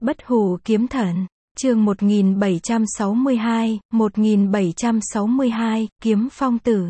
Bất hủ kiếm thần, chương 1762, Kiếm Phong Tử.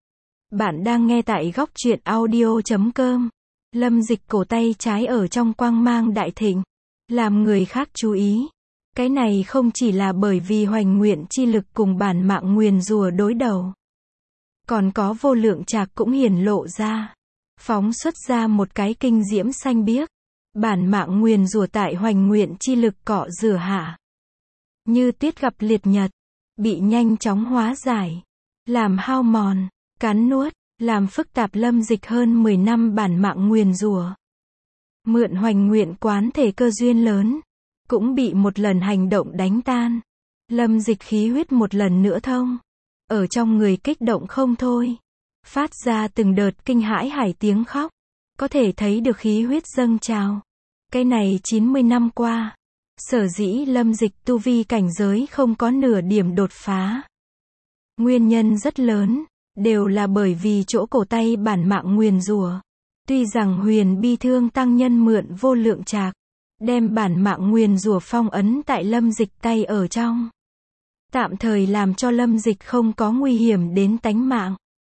Bạn đang nghe tại góc truyện audio.com. Lâm Dịch cổ tay trái ở trong quang mang đại thịnh, làm người khác chú ý. Cái này không chỉ là bởi vì hoành nguyện chi lực cùng bản mạng nguyền rủa đối đầu. Còn có vô lượng trạc cũng hiển lộ ra. Phóng xuất ra một cái kinh diễm xanh biếc. Bản mạng nguyền rủa tại hoành nguyện chi lực cọ rửa hạ. Như tiết gặp liệt nhật. Bị nhanh chóng hóa giải. Làm hao mòn, cắn nuốt, làm phức tạp Lâm Dịch hơn 10 năm bản mạng nguyền rủa. Mượn hoành nguyện quán thể cơ duyên lớn. Cũng bị một lần hành động đánh tan. Lâm Dịch khí huyết một lần nữa thông. Ở trong người kích động không thôi. Phát ra từng đợt kinh hãi hải tiếng khóc. Có thể thấy được khí huyết dâng trào. Cái này 90 năm qua. Sở dĩ Lâm Dịch tu vi cảnh giới không có nửa điểm đột phá. Nguyên nhân rất lớn. Đều là bởi vì chỗ cổ tay bản mạng nguyền rủa. Tuy rằng huyền bi thương tăng nhân mượn vô lượng trạc. Đem bản mạng nguyền rủa phong ấn tại Lâm Dịch tay ở trong. Tạm thời làm cho Lâm Dịch không có nguy hiểm đến tánh mạng.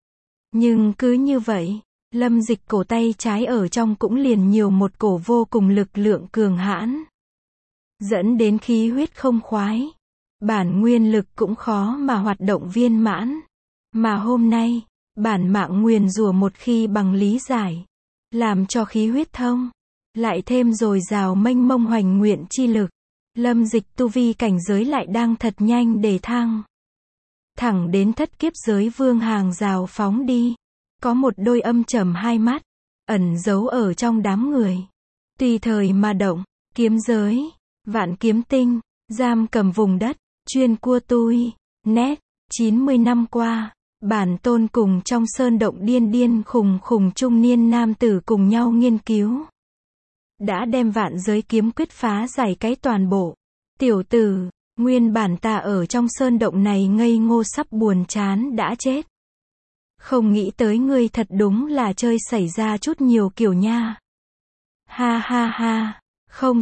Nhưng cứ như vậy, Lâm Dịch cổ tay trái ở trong cũng liền nhiều một cổ vô cùng lực lượng cường hãn. Dẫn đến khí huyết không khoái. Bản nguyên lực cũng khó mà hoạt động viên mãn. Mà hôm nay, bản mạng nguyền rủa một khi bằng lý giải. Làm cho khí huyết thông. Lại thêm dồi dào mênh mông hoành nguyện chi lực. Lâm Dịch tu vi cảnh giới lại đang thật nhanh để thăng. Thẳng đến thất kiếp giới vương hàng rào phóng đi. Có một đôi âm trầm hai mắt. Ẩn giấu ở trong đám người. Tùy thời mà động. Kiếm giới. Vạn kiếm tinh. Giam cầm vùng đất. Chuyên cua tui. Nét. 90 năm qua. Bản tôn cùng trong sơn động điên điên khùng khùng trung niên nam tử cùng nhau nghiên cứu. Đã đem vạn giới kiếm quyết phá giải cái toàn bộ. Tiểu tử, nguyên bản ta ở trong sơn động này ngây ngô sắp buồn chán đã chết. Không nghĩ tới ngươi thật đúng là chơi xảy ra chút nhiều kiểu nha. Ha ha ha, không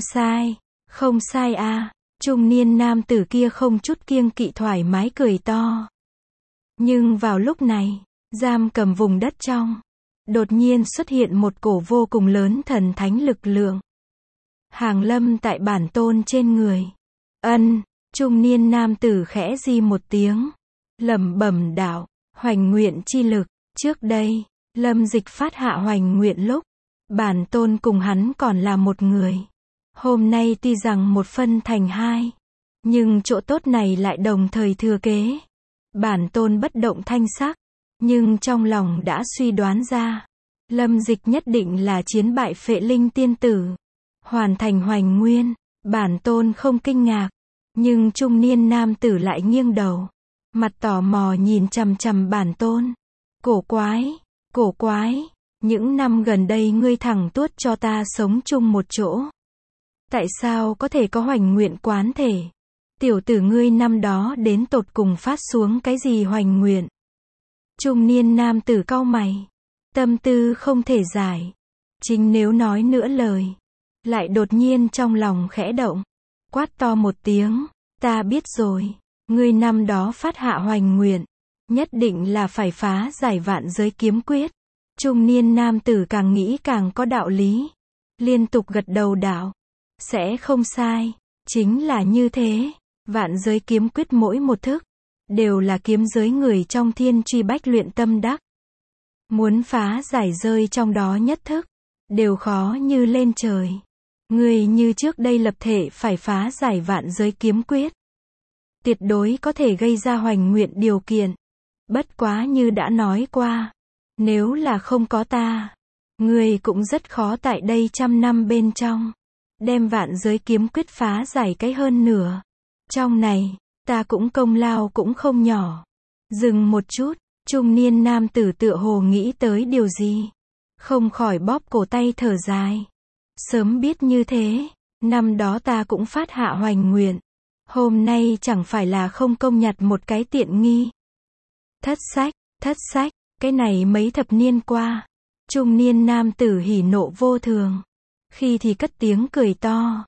sai a. Trung niên nam tử kia không chút kiêng kỵ thoải mái cười to. Nhưng vào lúc này, giam cầm vùng đất trong. Đột nhiên xuất hiện một cổ vô cùng lớn thần thánh lực lượng. Hàng lâm tại bản tôn trên người. Trung niên nam tử khẽ di một tiếng. Lẩm bẩm đạo, hoành nguyện chi lực. Trước đây, Lâm Dịch phát hạ hoành nguyện lúc. Bản tôn cùng hắn còn là một người. Hôm nay tuy rằng một phân thành hai. Nhưng chỗ tốt này lại đồng thời thừa kế. Bản tôn bất động thanh sắc. Nhưng trong lòng đã suy đoán ra. Lâm Dịch nhất định là chiến bại Phệ Linh tiên tử. Hoàn thành hoành nguyên. Bản tôn không kinh ngạc. Nhưng trung niên nam tử lại nghiêng đầu. Mặt tò mò nhìn chằm chằm bản tôn. Cổ quái. Những năm gần đây ngươi thẳng tuốt cho ta sống chung một chỗ. Tại sao có thể có hoành nguyện quán thể? Tiểu tử ngươi năm đó đến tột cùng phát xuống cái gì hoành nguyện? Trung niên nam tử cau mày. Tâm tư không thể giải. Chính nếu nói nữa lời. Lại đột nhiên trong lòng khẽ động. Quát to một tiếng. Ta biết rồi. Ngươi năm đó phát hạ hoành nguyện. Nhất định là phải phá giải vạn giới kiếm quyết. Trung niên nam tử càng nghĩ càng có đạo lý. Liên tục gật đầu đạo. Sẽ không sai. Chính là như thế. Vạn giới kiếm quyết mỗi một thức. Đều là kiếm giới người trong thiên truy bách luyện tâm đắc. Muốn phá giải rơi trong đó nhất thức. Đều khó như lên trời. Người như trước đây lập thể phải phá giải vạn giới kiếm quyết. Tuyệt đối có thể gây ra hoành nguyện điều kiện. Bất quá như đã nói qua. Nếu là không có ta. Người cũng rất khó tại đây 100 năm bên trong. Đem vạn giới kiếm quyết phá giải cái hơn nửa. Trong này, ta cũng công lao cũng không nhỏ. Dừng một chút, trung niên nam tử tựa hồ nghĩ tới điều gì. Không khỏi bóp cổ tay thở dài. Sớm biết như thế, năm đó ta cũng phát hạ hoành nguyện. Hôm nay chẳng phải là không công nhặt một cái tiện nghi. Thất sách, cái này mấy thập niên qua. Trung niên nam tử hỉ nộ vô thường. Khi thì cất tiếng cười to.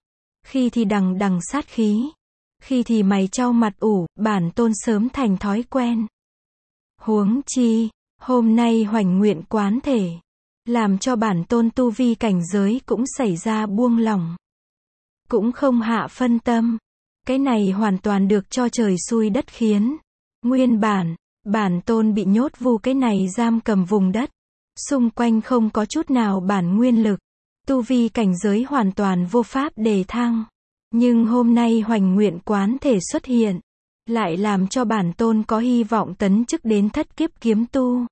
khi thì đằng đằng sát khí, khi thì mày chau mặt ủ, bản tôn sớm thành thói quen. Huống chi, hôm nay hoành nguyện quán thể, làm cho bản tôn tu vi cảnh giới cũng xảy ra buông lỏng. Cũng không hạ phân tâm. Cái này hoàn toàn được cho trời xui đất khiến. Nguyên bản tôn bị nhốt vu cái này giam cầm vùng đất. Xung quanh không có chút nào bản nguyên lực. Tu vi cảnh giới hoàn toàn vô pháp đề thăng. Nhưng hôm nay hoành nguyện quán thể xuất hiện, lại làm cho bản tôn có hy vọng tấn chức đến thất kiếp kiếm tu.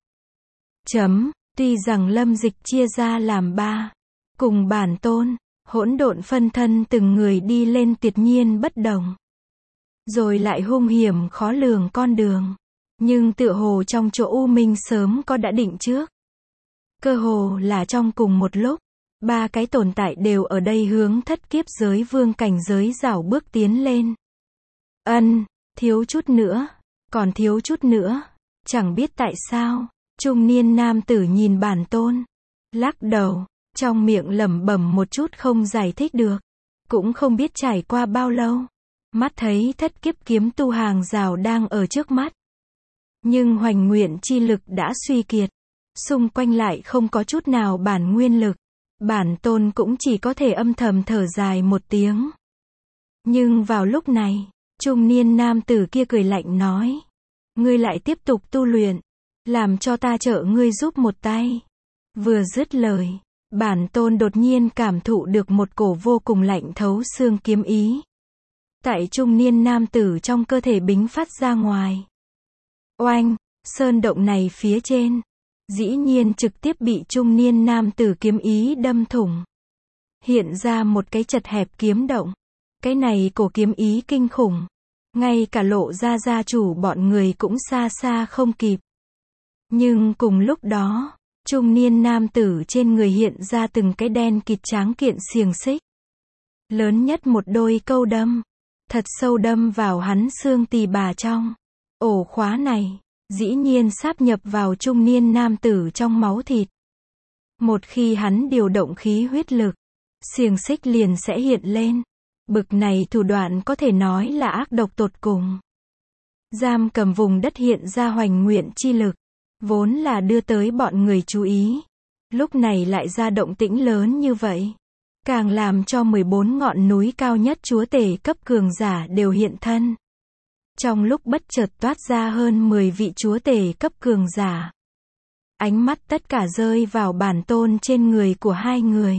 Tuy rằng Lâm Dịch chia ra làm 3, cùng bản tôn, hỗn độn phân thân từng người đi lên tuyệt nhiên bất đồng. Rồi lại hung hiểm khó lường con đường. Nhưng tựa hồ trong chỗ U Minh sớm có đã định trước. Cơ hồ là trong cùng một lúc, 3 cái tồn tại đều ở đây hướng thất kiếp giới vương cảnh giới rảo bước tiến lên. Thiếu chút nữa, còn thiếu chút nữa, chẳng biết tại sao, trung niên nam tử nhìn bản tôn, lắc đầu, trong miệng lẩm bẩm một chút không giải thích được, cũng không biết trải qua bao lâu, mắt thấy thất kiếp kiếm tu hàng rào đang ở trước mắt. Nhưng hoành nguyện chi lực đã suy kiệt, xung quanh lại không có chút nào bản nguyên lực, bản tôn cũng chỉ có thể âm thầm thở dài một tiếng. Nhưng vào lúc này, trung niên nam tử kia cười lạnh nói, ngươi lại tiếp tục tu luyện, làm cho ta trợ ngươi giúp một tay. Vừa dứt lời, bản tôn đột nhiên cảm thụ được một cổ vô cùng lạnh thấu xương kiếm ý. Tại trung niên nam tử trong cơ thể bính phát ra ngoài. Oanh, sơn động này phía trên, dĩ nhiên trực tiếp bị trung niên nam tử kiếm ý đâm thủng. Hiện ra một cái chật hẹp kiếm động. Cái này cổ kiếm ý kinh khủng. Ngay cả Lộ ra gia chủ bọn người cũng xa xa không kịp. Nhưng cùng lúc đó, trung niên nam tử trên người hiện ra từng cái đen kịt tráng kiện xiềng xích. Lớn nhất một đôi câu đâm, thật sâu đâm vào hắn xương tỳ bà trong. Ổ khóa này, dĩ nhiên sáp nhập vào trung niên nam tử trong máu thịt. Một khi hắn điều động khí huyết lực, xiềng xích liền sẽ hiện lên. Bực này thủ đoạn có thể nói là ác độc tột cùng. Giam cầm vùng đất hiện ra hoành nguyện chi lực, vốn là đưa tới bọn người chú ý. Lúc này lại ra động tĩnh lớn như vậy. Càng làm cho 14 ngọn núi cao nhất chúa tể cấp cường giả đều hiện thân. Trong lúc bất chợt toát ra hơn 10 vị chúa tể cấp cường giả. Ánh mắt tất cả rơi vào bản tôn trên người của hai người.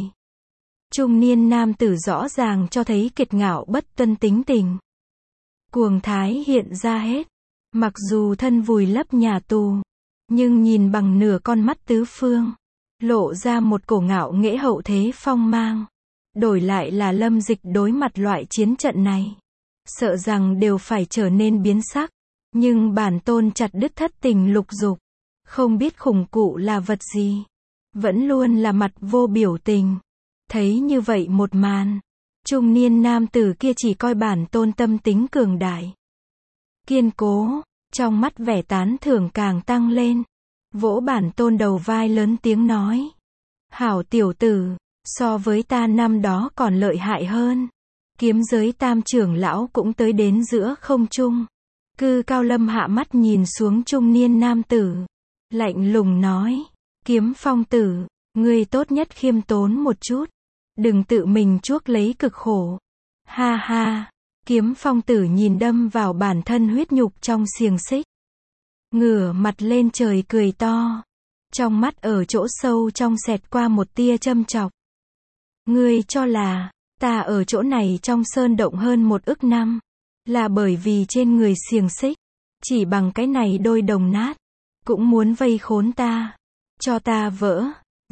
Trung niên nam tử rõ ràng cho thấy kiệt ngạo bất tuân tính tình. Cuồng thái hiện ra hết. Mặc dù thân vùi lấp nhà tù, nhưng nhìn bằng nửa con mắt tứ phương, lộ ra một cổ ngạo nghễ hậu thế phong mang. Đổi lại là Lâm Dịch đối mặt loại chiến trận này, sợ rằng đều phải trở nên biến sắc. Nhưng bản tôn chặt đứt thất tình lục dục, không biết khủng cụ là vật gì, vẫn luôn là mặt vô biểu tình. Thấy như vậy một màn, trung niên nam tử kia chỉ coi bản tôn tâm tính cường đại, kiên cố, trong mắt vẻ tán thưởng càng tăng lên. Vỗ bản tôn đầu vai lớn tiếng nói, hảo tiểu tử, so với ta năm đó còn lợi hại hơn. Kiếm giới tam trưởng lão cũng tới đến giữa không trung. Cư Cao Lâm hạ mắt nhìn xuống trung niên nam tử, lạnh lùng nói, Kiếm Phong tử, ngươi tốt nhất khiêm tốn một chút, đừng tự mình chuốc lấy cực khổ. Ha ha, Kiếm Phong tử nhìn đâm vào bản thân huyết nhục trong xiềng xích, ngửa mặt lên trời cười to, trong mắt ở chỗ sâu trong xẹt qua một tia châm chọc. Ngươi cho là ta ở chỗ này trong sơn động hơn 1 ức năm, là bởi vì trên người xiềng xích, chỉ bằng cái này đôi đồng nát, cũng muốn vây khốn ta, cho ta vỡ,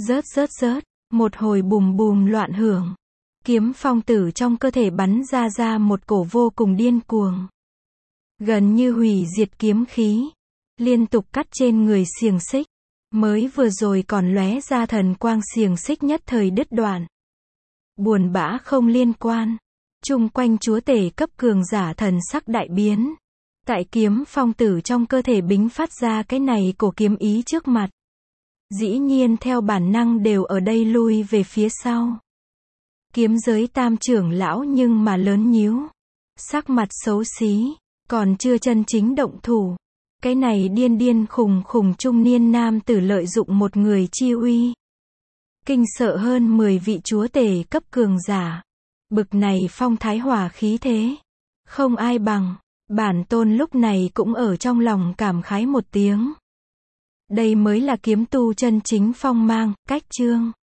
rớt, một hồi bùm bùm loạn hưởng. Kiếm Phong tử trong cơ thể bắn ra một cổ vô cùng điên cuồng, gần như hủy diệt kiếm khí, liên tục cắt trên người xiềng xích, mới vừa rồi còn lóe ra thần quang xiềng xích nhất thời đứt đoạn. Buồn bã không liên quan, chung quanh chúa tể cấp cường giả thần sắc đại biến. Tại Kiếm Phong tử trong cơ thể bính phát ra cái này cổ kiếm ý trước mặt, dĩ nhiên theo bản năng đều ở đây lui về phía sau. Kiếm giới tam trưởng lão nhưng mà lớn nhíu. Sắc mặt xấu xí, còn chưa chân chính động thủ. Cái này điên điên khùng khùng trung niên nam tử lợi dụng một người chi uy. Kinh sợ hơn 10 vị chúa tể cấp cường giả. Bực này phong thái hỏa khí thế. Không ai bằng. Bản tôn lúc này cũng ở trong lòng cảm khái một tiếng. Đây mới là kiếm tu chân chính phong mang, cách chương.